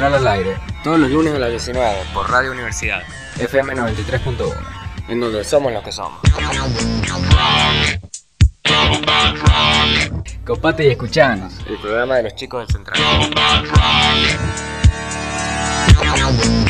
Central al Aire, todos los lunes a las 19 por Radio Universidad FM 93.1, en donde somos los que somos. Copate y escuchanos, el programa de los chicos del Central.